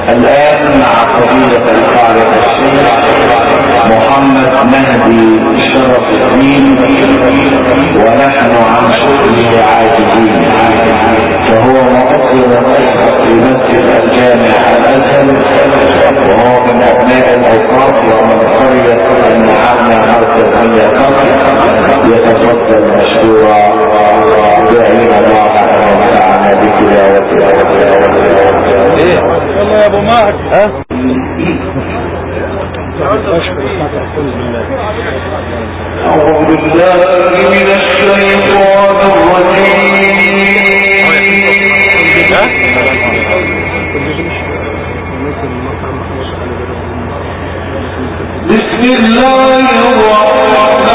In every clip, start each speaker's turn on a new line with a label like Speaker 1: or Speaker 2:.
Speaker 1: الآن مع فضيلة القارئ الشيخ محمد مهدي شرف الدين، ونحن عن شكره عاجزين، فهو مؤثر في مسجد الجامع الأزهر، وهو من أبناء الأوقاف ومن قرية المحامة مركزية قطر. يتفضل مشكورا داعين الله أن ينفعنا بتلاوته.
Speaker 2: والله يا ابو مهد
Speaker 1: أعوذ بالله من الشيطان الرجيم. بسم الله الرحمن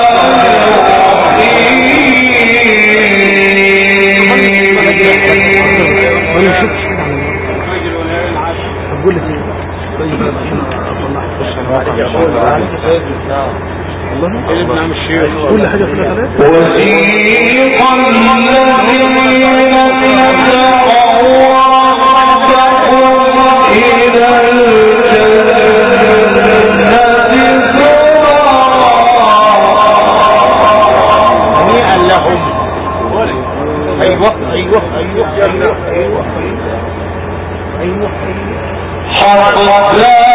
Speaker 2: كل حاجة في الثلاث.
Speaker 1: وسيق الذين اتقوا ربهم إلى
Speaker 2: هنيئا لهم. ايوه ايوه ايوه ايوه ايوه ايوه
Speaker 1: حتى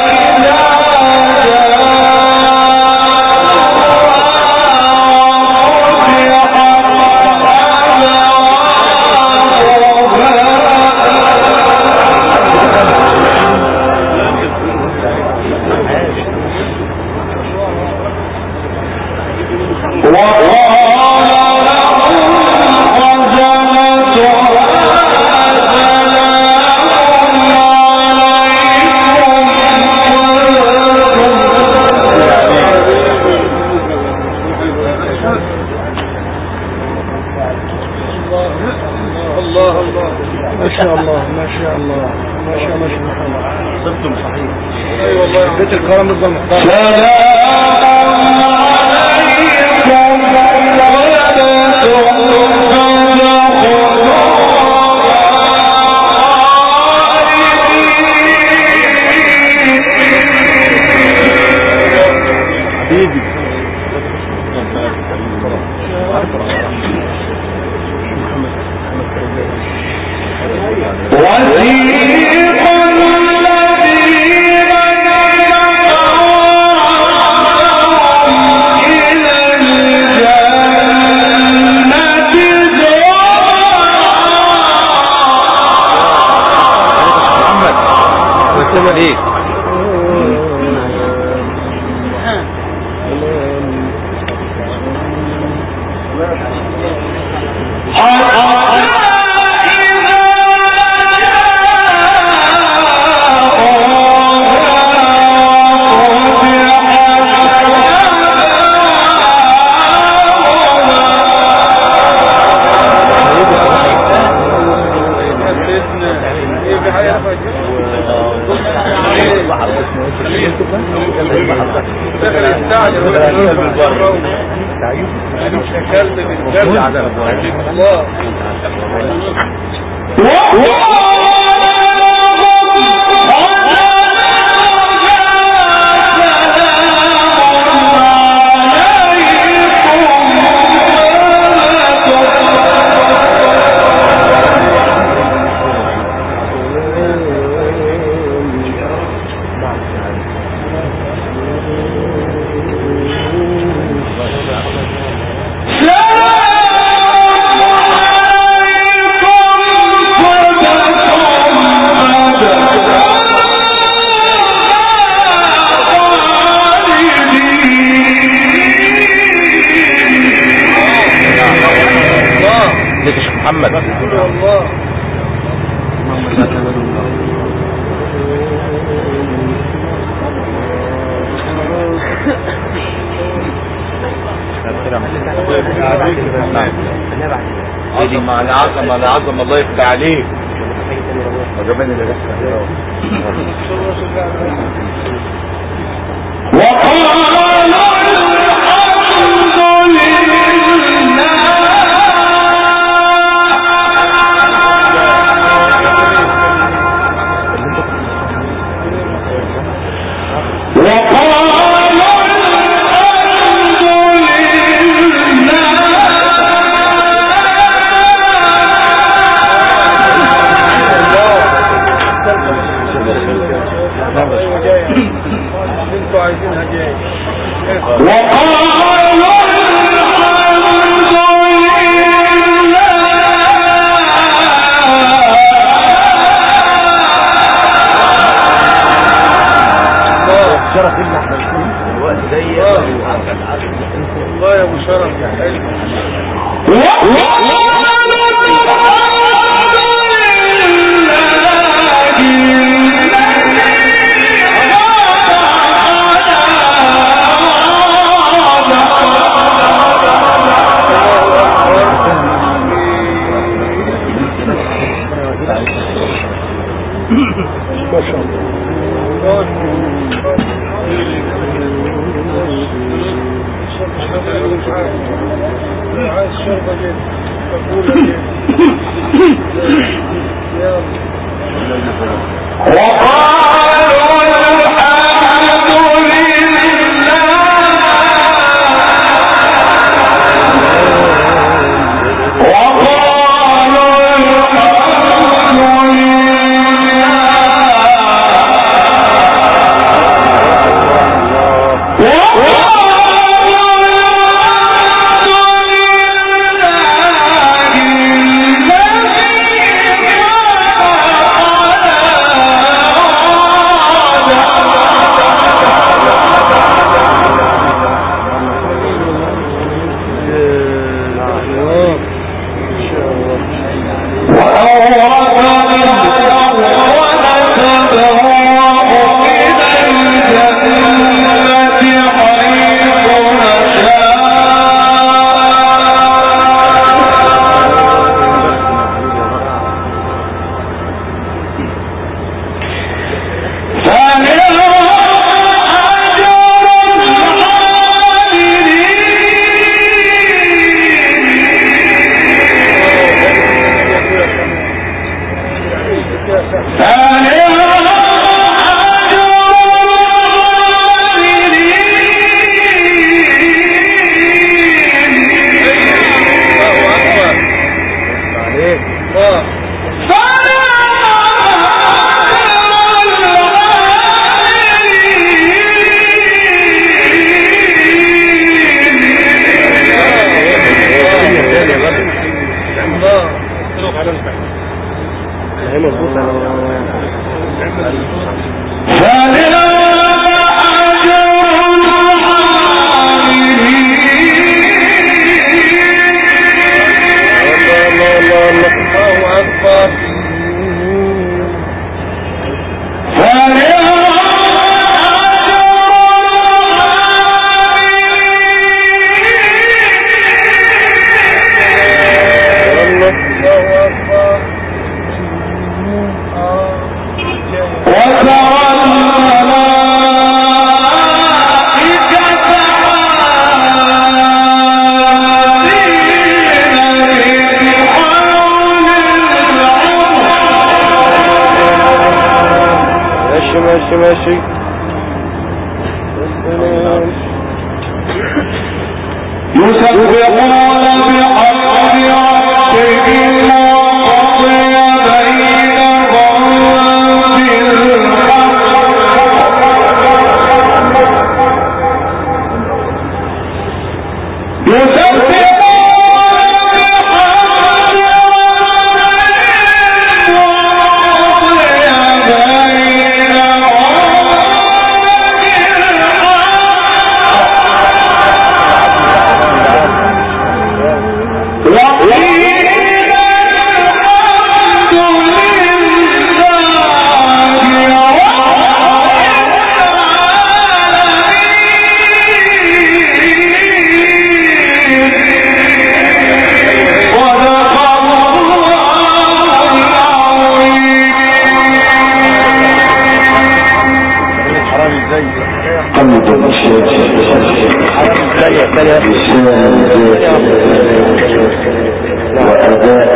Speaker 2: بيت الكرم المحترم. عظم الله يفتح عليك. عايزينها جاي
Speaker 3: شرف ان احنا نكون في الوقت ضيق
Speaker 2: والله يا ابو شرف يا حلو ما شاء الله عايز شربة جدا مقبولة جدا ماشي
Speaker 1: يسبحون بحمد ربهم وقضي بينهم بالحق وأداء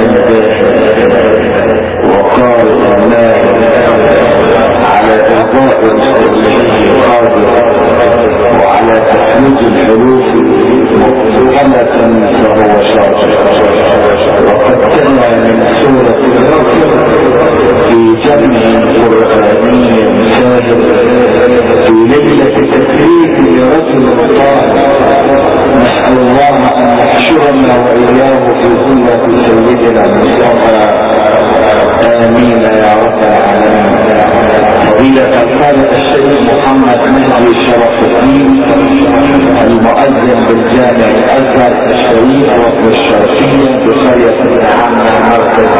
Speaker 1: وقال الله على إرضاء النبي قادر وعلى تحميد الحروف مبطلة فهو شاطر. وقد سمع من سورة الرحمن في جمع قرآني سابق في ليلة تكريم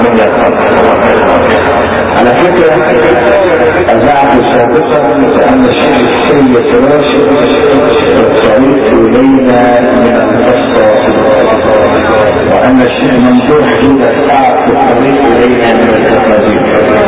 Speaker 1: من يقرأ. على فكرة أذاعت سابقا بأن الشيخ السيد راشد الطريق إلينا من القصة، وأن الشيخ ممدوح إذا سعى في الطريق إلينا من التقاديم.